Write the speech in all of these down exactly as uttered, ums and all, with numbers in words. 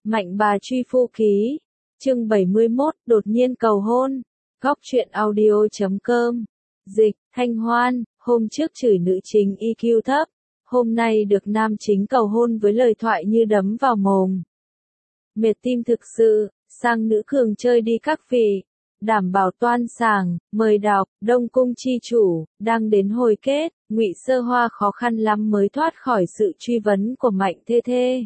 Mạnh bà truy phu ký. Chương bảy mươi mốt, đột nhiên cầu hôn. Góc truyện audio chấm com. Dịch, Thanh Hoan, hôm trước chửi nữ chính i kiu thấp, hôm nay được nam chính cầu hôn với lời thoại như đấm vào mồm. Mệt tim thực sự, sang nữ cường chơi đi các vị. Đảm bảo toan sàng, mời đọc, Đông Cung chi chủ, đang đến hồi kết, Ngụy Sơ Hoa khó khăn lắm mới thoát khỏi sự truy vấn của Mạnh Thê Thê.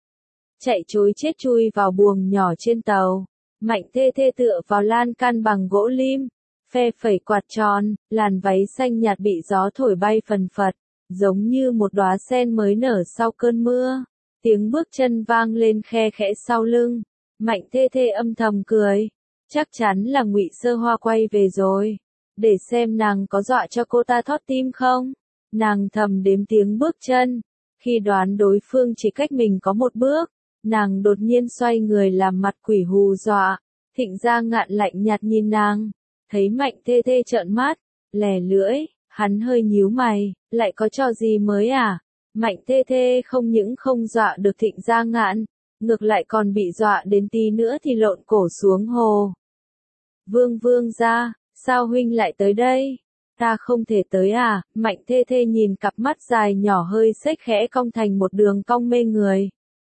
Chạy trối chết chui vào buồng nhỏ trên tàu, Mạnh Thê Thê tựa vào lan can bằng gỗ lim, phe phẩy quạt tròn, làn váy xanh nhạt bị gió thổi bay phần phật, giống như một đóa sen mới nở sau cơn mưa. Tiếng bước chân vang lên khe khẽ sau lưng, Mạnh Thê Thê âm thầm cười. Chắc chắn là Ngụy Sơ Hoa quay về rồi. Để xem nàng có dọa cho cô ta thót tim không? Nàng thầm đếm tiếng bước chân. Khi đoán đối phương chỉ cách mình có một bước, nàng đột nhiên xoay người làm mặt quỷ hù dọa. Thịnh Gia Ngạn lạnh nhạt nhìn nàng. Thấy Mạnh Thê Thê trợn mắt, lè lưỡi, hắn hơi nhíu mày, lại có trò gì mới à? Mạnh Thê Thê không những không dọa được Thịnh Gia Ngạn, ngược lại còn bị dọa đến tí nữa thì lộn cổ xuống hồ. Vương vương gia, sao huynh lại tới đây? Ta không thể tới à? Mạnh Thê Thê nhìn cặp mắt dài nhỏ hơi xếch khẽ cong thành một đường cong mê người.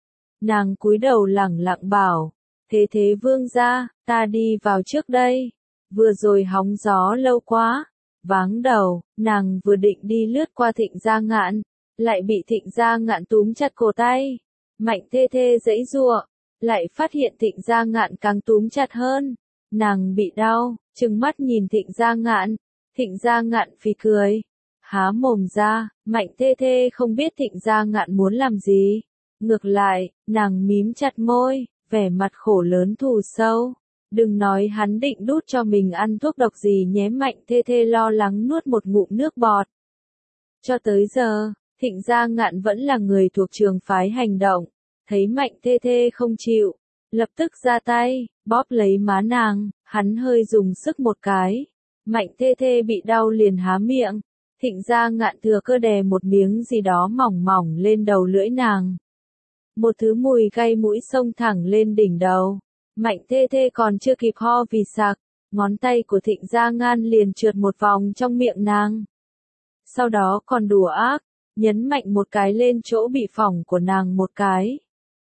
Nàng cúi đầu lẳng lặng bảo, Thế Thế vương gia, ta đi vào trước đây. Vừa rồi hóng gió lâu quá. Váng đầu, nàng vừa định đi lướt qua Thịnh Gia Ngạn, lại bị Thịnh Gia Ngạn túm chặt cổ tay. Mạnh Thê Thê giãy giụa, lại phát hiện Thịnh Gia Ngạn càng túm chặt hơn. Nàng bị đau, trừng mắt nhìn Thịnh Gia Ngạn. Thịnh Gia Ngạn phì cười, há mồm ra. Mạnh Thê Thê không biết Thịnh Gia Ngạn muốn làm gì. Ngược lại, nàng mím chặt môi, vẻ mặt khổ lớn thù sâu. Đừng nói hắn định đút cho mình ăn thuốc độc gì nhé. Mạnh Thê Thê lo lắng nuốt một ngụm nước bọt. Cho tới giờ, Thịnh Gia Ngạn vẫn là người thuộc trường phái hành động. Thấy Mạnh Thê Thê không chịu, lập tức ra tay, bóp lấy má nàng, hắn hơi dùng sức một cái. Mạnh Thê Thê bị đau liền há miệng. Thịnh Gia Ngạn thừa cơ đè một miếng gì đó mỏng mỏng lên đầu lưỡi nàng. Một thứ mùi gây mũi xông thẳng lên đỉnh đầu. Mạnh Thê Thê còn chưa kịp ho vì sặc, ngón tay của Thịnh Gia Ngạn liền trượt một vòng trong miệng nàng. Sau đó còn đùa ác, nhấn mạnh một cái lên chỗ bị phỏng của nàng một cái.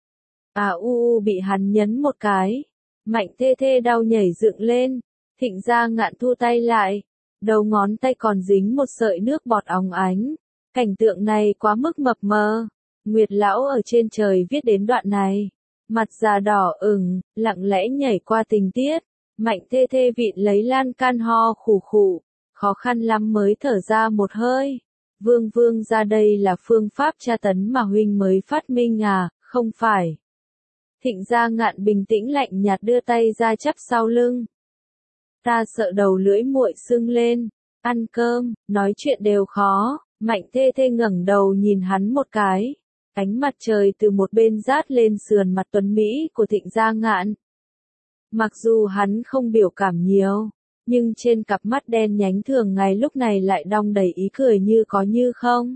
À u u bị hắn nhấn một cái. Mạnh Thê Thê đau nhảy dựng lên. Thịnh Gia Ngạn thu tay lại. Đầu ngón tay còn dính một sợi nước bọt óng ánh. Cảnh tượng này quá mức mập mờ. Nguyệt Lão ở trên trời viết đến đoạn này. Mặt già đỏ ửng, lặng lẽ nhảy qua tình tiết. Mạnh Thê Thê vịn lấy lan can ho khủ khủ. Khó khăn lắm mới thở ra một hơi. Vương vương ra đây là phương pháp tra tấn mà huynh mới phát minh à, không phải. Thịnh Gia Ngạn bình tĩnh lạnh nhạt đưa tay ra chắp sau lưng. Ta sợ đầu lưỡi muội sưng lên. Ăn cơm, nói chuyện đều khó. Mạnh Thê Thê ngẩng đầu nhìn hắn một cái. Ánh mặt trời từ một bên rát lên sườn mặt tuấn Mỹ của Thịnh Gia Ngạn. Mặc dù hắn không biểu cảm nhiều, nhưng trên cặp mắt đen nhánh thường ngày lúc này lại đong đầy ý cười như có như không.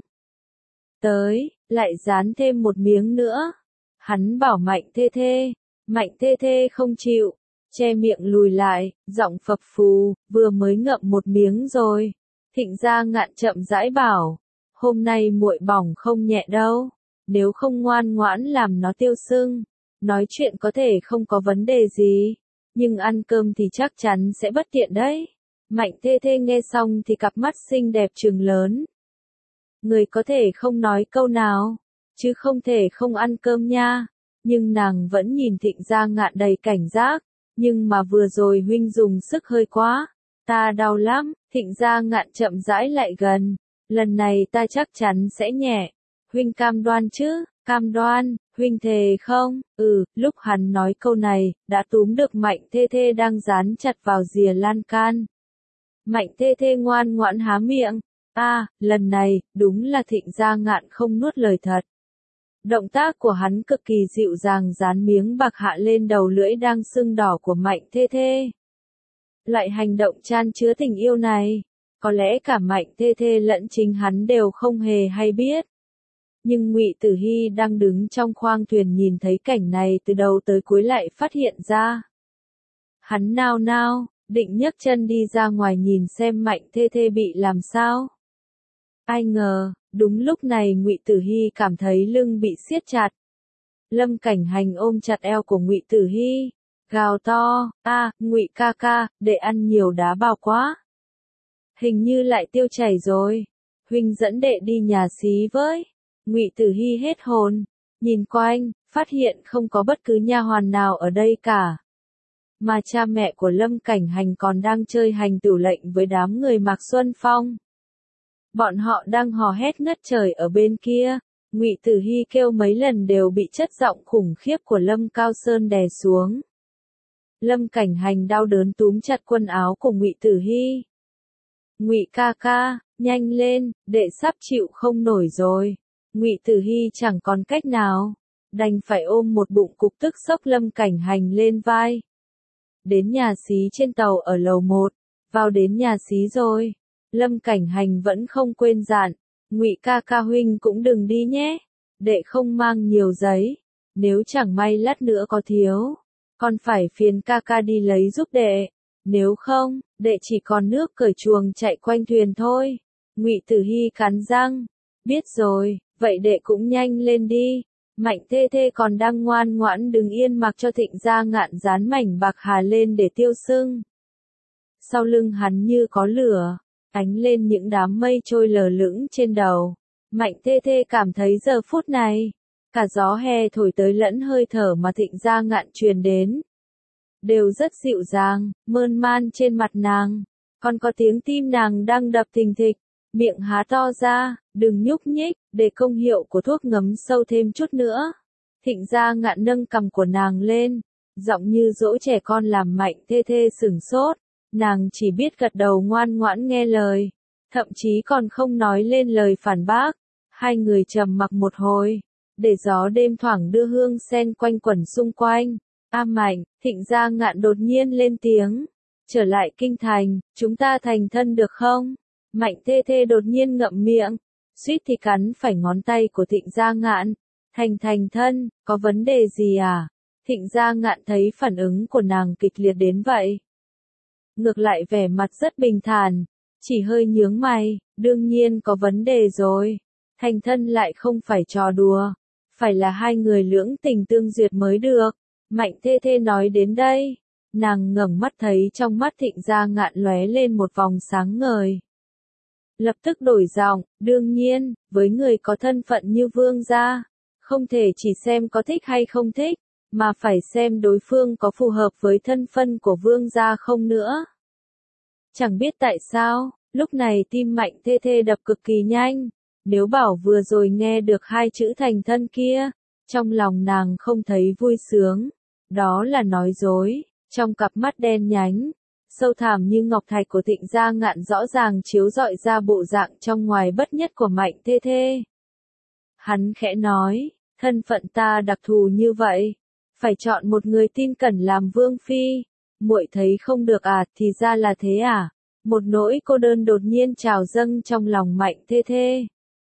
Tới, lại dán thêm một miếng nữa. Hắn bảo Mạnh Thê Thê. Mạnh Thê Thê không chịu, che miệng lùi lại, giọng phập phù, vừa mới ngậm một miếng rồi. Thịnh Gia Ngạn chậm rãi bảo, hôm nay muội bỏng không nhẹ đâu, nếu không ngoan ngoãn làm nó tiêu sưng. Nói chuyện có thể không có vấn đề gì, nhưng ăn cơm thì chắc chắn sẽ bất tiện đấy. Mạnh Thê Thê nghe xong thì cặp mắt xinh đẹp trừng lớn. Người có thể không nói câu nào, chứ không thể không ăn cơm nha. Nhưng nàng vẫn nhìn Thịnh Gia Ngạn đầy cảnh giác. Nhưng mà vừa rồi huynh dùng sức hơi quá. Ta đau lắm. Thịnh Gia Ngạn chậm rãi lại gần. Lần này ta chắc chắn sẽ nhẹ. Huynh cam đoan chứ? Cam đoan. Huynh thề không? Ừ. Lúc hắn nói câu này, đã túm được Mạnh Thê Thê đang dán chặt vào rìa lan can. Mạnh Thê Thê ngoan ngoãn há miệng. A, à, lần này, đúng là Thịnh Gia Ngạn không nuốt lời thật. Động tác của hắn cực kỳ dịu dàng dán miếng bạc hạ lên đầu lưỡi đang sưng đỏ của Mạnh Thê Thê. Loại hành động chan chứa tình yêu này, có lẽ cả Mạnh Thê Thê lẫn chính hắn đều không hề hay biết. Nhưng Ngụy Tử Hy đang đứng trong khoang thuyền nhìn thấy cảnh này từ đầu tới cuối lại phát hiện ra. Hắn nao nao, định nhấc chân đi ra ngoài nhìn xem Mạnh Thê Thê bị làm sao. Ai ngờ, đúng lúc này Ngụy Tử Hy cảm thấy lưng bị siết chặt. Lâm Cảnh Hành ôm chặt eo của Ngụy Tử Hy, gào to, a, Ngụy ca ca, đệ ăn nhiều đá bào quá. Hình như lại tiêu chảy rồi, huynh dẫn đệ đi nhà xí với. Ngụy Tử Hy hết hồn, nhìn quanh, phát hiện không có bất cứ nha hoàn nào ở đây cả. Mà cha mẹ của Lâm Cảnh Hành còn đang chơi hành tửu lệnh với đám người Mạc Xuân Phong. Bọn họ đang hò hét ngất trời ở bên kia. Ngụy Tử Hy kêu mấy lần đều bị chất giọng khủng khiếp của Lâm Cao Sơn đè xuống. Lâm Cảnh Hành đau đớn túm chặt quần áo của Ngụy Tử Hy. Ngụy ca ca, nhanh lên, đệ sắp chịu không nổi rồi. Ngụy Tử Hy chẳng còn cách nào, đành phải ôm một bụng cục tức sốc Lâm Cảnh Hành lên vai. Đến nhà xí trên tàu ở lầu một, vào đến nhà xí rồi. Lâm Cảnh Hành vẫn không quên dặn, Ngụy ca ca huynh cũng đừng đi nhé, đệ không mang nhiều giấy, nếu chẳng may lát nữa có thiếu, còn phải phiền ca ca đi lấy giúp đệ, nếu không, đệ chỉ còn nước cởi chuồng chạy quanh thuyền thôi. Ngụy Tử Hy cắn răng, biết rồi, vậy đệ cũng nhanh lên đi. Mạnh Thê Thê còn đang ngoan ngoãn đứng yên mặc cho Thịnh Gia Ngạn dán mảnh bạc hà lên để tiêu sưng. Sau lưng hắn như có lửa, ánh lên những đám mây trôi lờ lững trên đầu. Mạnh Thê Thê cảm thấy giờ phút này, cả gió hè thổi tới lẫn hơi thở mà Thịnh Gia Ngạn truyền đến, đều rất dịu dàng, mơn man trên mặt nàng, còn có tiếng tim nàng đang đập thình thịch, miệng há to ra, đừng nhúc nhích, để công hiệu của thuốc ngấm sâu thêm chút nữa. Thịnh Gia Ngạn nâng cằm của nàng lên, giọng như dỗ trẻ con làm Mạnh Thê Thê sửng sốt, nàng chỉ biết gật đầu ngoan ngoãn nghe lời, thậm chí còn không nói lên lời phản bác. Hai người trầm mặc một hồi, để gió đêm thoảng đưa hương sen quanh quẩn xung quanh. A Mạnh, Thịnh Gia Ngạn đột nhiên lên tiếng, trở lại kinh thành, chúng ta thành thân được không? Mạnh Thê Thê đột nhiên ngậm miệng, suýt thì cắn phải ngón tay của Thịnh Gia Ngạn. Thành thành thân, có vấn đề gì à? Thịnh Gia Ngạn thấy phản ứng của nàng kịch liệt đến vậy. Ngược lại vẻ mặt rất bình thản, chỉ hơi nhướng mày, đương nhiên có vấn đề rồi. Thành thân lại không phải trò đùa, phải là hai người lưỡng tình tương duyệt mới được. Mạnh Thê Thê nói đến đây, nàng ngẩng mắt thấy trong mắt Thịnh Gia Ngạn lóe lên một vòng sáng ngời. Lập tức đổi giọng, đương nhiên, với người có thân phận như vương gia, không thể chỉ xem có thích hay không thích, mà phải xem đối phương có phù hợp với thân phận của vương gia không nữa. Chẳng biết tại sao, lúc này tim Mạnh Thê Thê đập cực kỳ nhanh, nếu bảo vừa rồi nghe được hai chữ thành thân kia, trong lòng nàng không thấy vui sướng, đó là nói dối. Trong cặp mắt đen nhánh, sâu thẳm như ngọc thạch của Thịnh Gia Ngạn rõ ràng chiếu rọi ra bộ dạng trong ngoài bất nhất của Mạnh Thê Thê. Hắn khẽ nói, thân phận ta đặc thù như vậy, phải chọn một người tin cẩn làm vương phi, muội thấy không được à, thì ra là thế à? Một nỗi cô đơn đột nhiên trào dâng trong lòng Mạnh Thê Thê.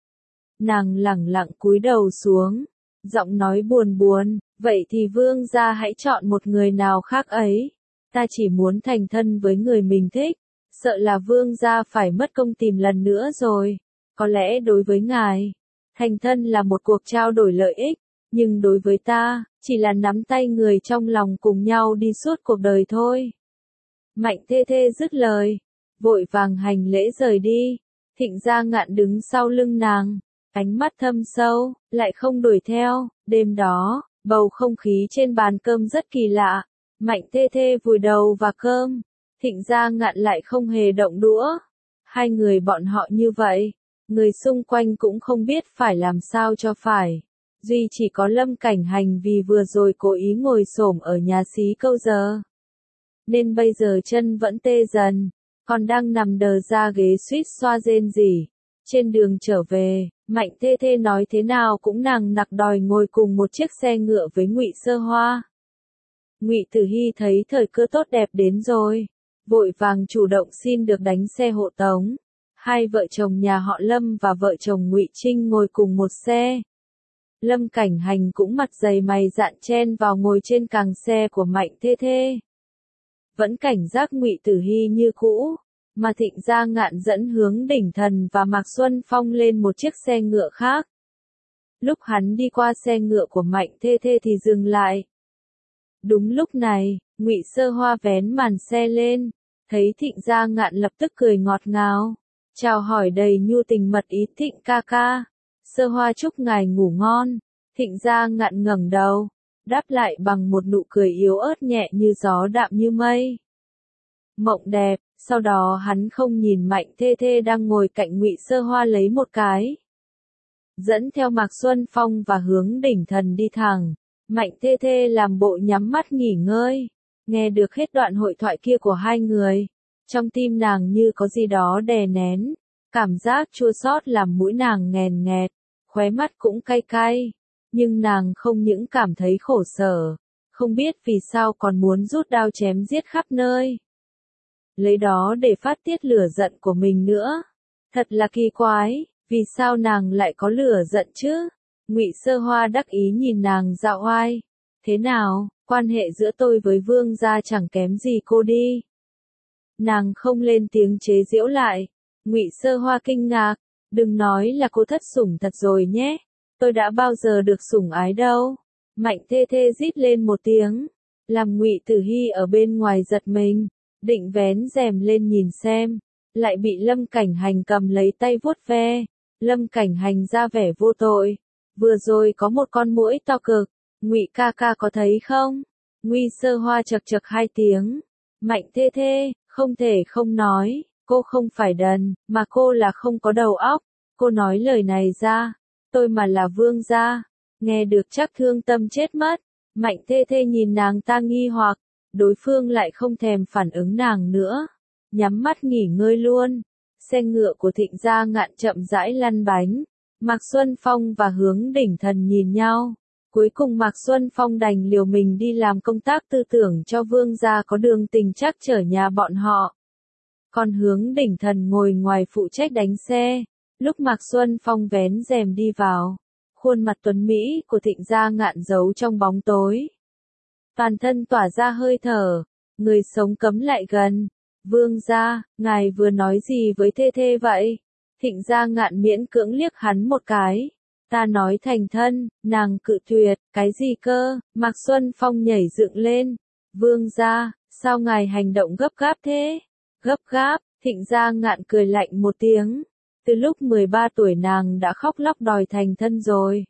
Nàng lẳng lặng cúi đầu xuống, giọng nói buồn buồn, vậy thì vương gia hãy chọn một người nào khác ấy. Ta chỉ muốn thành thân với người mình thích, sợ là vương gia phải mất công tìm lần nữa rồi. Có lẽ đối với ngài, thành thân là một cuộc trao đổi lợi ích, nhưng đối với ta, chỉ là nắm tay người trong lòng cùng nhau đi suốt cuộc đời thôi. Mạnh Thê Thê dứt lời, vội vàng hành lễ rời đi. Thịnh Gia Ngạn đứng sau lưng nàng, ánh mắt thâm sâu, lại không đuổi theo. Đêm đó, bầu không khí trên bàn cơm rất kỳ lạ. Mạnh Thê Thê vùi đầu vào cơm, Thịnh Gia Ngạn lại không hề động đũa. Hai người bọn họ như vậy, người xung quanh cũng không biết phải làm sao cho phải. Duy chỉ có Lâm Cảnh Hành vì vừa rồi cố ý ngồi xổm ở nhà xí câu giờ, nên bây giờ chân vẫn tê dần, còn đang nằm đờ ra ghế suýt xoa rên rỉ. Trên đường trở về, Mạnh Thê Thê nói thế nào cũng nàng nặc đòi ngồi cùng một chiếc xe ngựa với Ngụy Sơ Hoa. Ngụy Tử Hy thấy thời cơ tốt đẹp đến rồi, vội vàng chủ động xin được đánh xe hộ tống. Hai vợ chồng nhà họ Lâm và vợ chồng Ngụy Trinh ngồi cùng một xe. Lâm Cảnh Hành cũng mặt dày mày dạn chen vào ngồi trên càng xe của Mạnh Thê Thê. Vẫn cảnh giác Ngụy Tử Hy như cũ, mà Thịnh Gia Ngạn dẫn Hướng Đỉnh Thần và Mạc Xuân Phong lên một chiếc xe ngựa khác. Lúc hắn đi qua xe ngựa của Mạnh Thê Thê thì dừng lại. Đúng lúc này, Ngụy Sơ Hoa vén màn xe lên, thấy Thịnh Gia Ngạn lập tức cười ngọt ngào, chào hỏi đầy nhu tình mật ý. Thịnh ca ca, Sơ Hoa chúc ngài ngủ ngon. Thịnh Gia Ngạn ngẩng đầu, đáp lại bằng một nụ cười yếu ớt nhẹ như gió đạm như mây. Mộng đẹp. Sau đó hắn không nhìn Mạnh Thê Thê đang ngồi cạnh Ngụy Sơ Hoa lấy một cái. Dẫn theo Mạc Xuân Phong và Hướng Đỉnh Thần đi thẳng. Mạnh Thê Thê làm bộ nhắm mắt nghỉ ngơi. Nghe được hết đoạn hội thoại kia của hai người. Trong tim nàng như có gì đó đè nén. Cảm giác chua xót làm mũi nàng nghèn nghẹt. Khóe mắt cũng cay cay. Nhưng nàng không những cảm thấy khổ sở. Không biết vì sao còn muốn rút đao chém giết khắp nơi. Lấy đó để phát tiết lửa giận của mình nữa. Thật là kỳ quái, vì sao nàng lại có lửa giận chứ? Ngụy Sơ Hoa đắc ý nhìn nàng dạo oai. Thế nào, quan hệ giữa tôi với Vương gia chẳng kém gì cô đi. Nàng không lên tiếng chế giễu lại. Ngụy Sơ Hoa kinh ngạc, đừng nói là cô thất sủng thật rồi nhé. Tôi đã bao giờ được sủng ái đâu. Mạnh Thê Thê rít lên một tiếng, làm Ngụy Tử Hy ở bên ngoài giật mình. Định vén rèm lên nhìn xem, lại bị Lâm Cảnh Hành cầm lấy tay vuốt ve. Lâm Cảnh Hành ra vẻ vô tội. Vừa rồi có một con muỗi to cực, Ngụy ca ca có thấy không? Ngụy Sơ Hoa chậc chậc hai tiếng. Mạnh Thê Thê, không thể không nói, cô không phải đần, mà cô là không có đầu óc. Cô nói lời này ra, tôi mà là Vương gia, nghe được chắc thương tâm chết mất. Mạnh Thê Thê nhìn nàng ta nghi hoặc. Đối phương lại không thèm phản ứng nàng nữa, nhắm mắt nghỉ ngơi luôn. Xe ngựa của Thịnh Gia Ngạn chậm rãi lăn bánh. Mạc Xuân Phong và Hướng Đỉnh Thần nhìn nhau. Cuối cùng Mạc Xuân Phong đành liều mình đi làm công tác tư tưởng cho Vương gia có đường tình chắc chở nhà bọn họ. Còn Hướng Đỉnh Thần ngồi ngoài phụ trách đánh xe. Lúc Mạc Xuân Phong vén rèm đi vào, khuôn mặt tuấn mỹ của Thịnh Gia Ngạn giấu trong bóng tối. Toàn thân tỏa ra hơi thở, người sống cấm lại gần. Vương gia, ngài vừa nói gì với Thê Thê vậy? Thịnh Gia Ngạn miễn cưỡng liếc hắn một cái. Ta nói thành thân, nàng cự tuyệt, cái gì cơ? Mạc Xuân Phong nhảy dựng lên. Vương gia, sao ngài hành động gấp gáp thế? Gấp gáp, Thịnh Gia Ngạn cười lạnh một tiếng. Từ lúc mười ba tuổi nàng đã khóc lóc đòi thành thân rồi.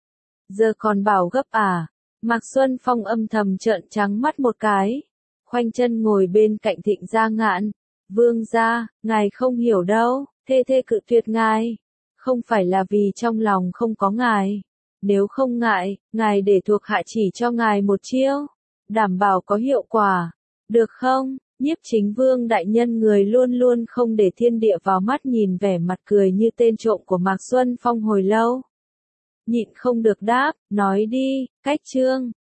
Giờ còn bảo gấp à? Mạc Xuân Phong âm thầm trợn trắng mắt một cái, khoanh chân ngồi bên cạnh Thịnh Gia Ngạn. Vương gia, ngài không hiểu đâu, Thê Thê cự tuyệt ngài, không phải là vì trong lòng không có ngài. Nếu không ngại, ngài để thuộc hạ chỉ cho ngài một chiêu, đảm bảo có hiệu quả, được không? Nhiếp Chính Vương đại nhân người luôn luôn không để thiên địa vào mắt nhìn vẻ mặt cười như tên trộm của Mạc Xuân Phong hồi lâu. Nhịn không được đáp, nói đi, cách chương.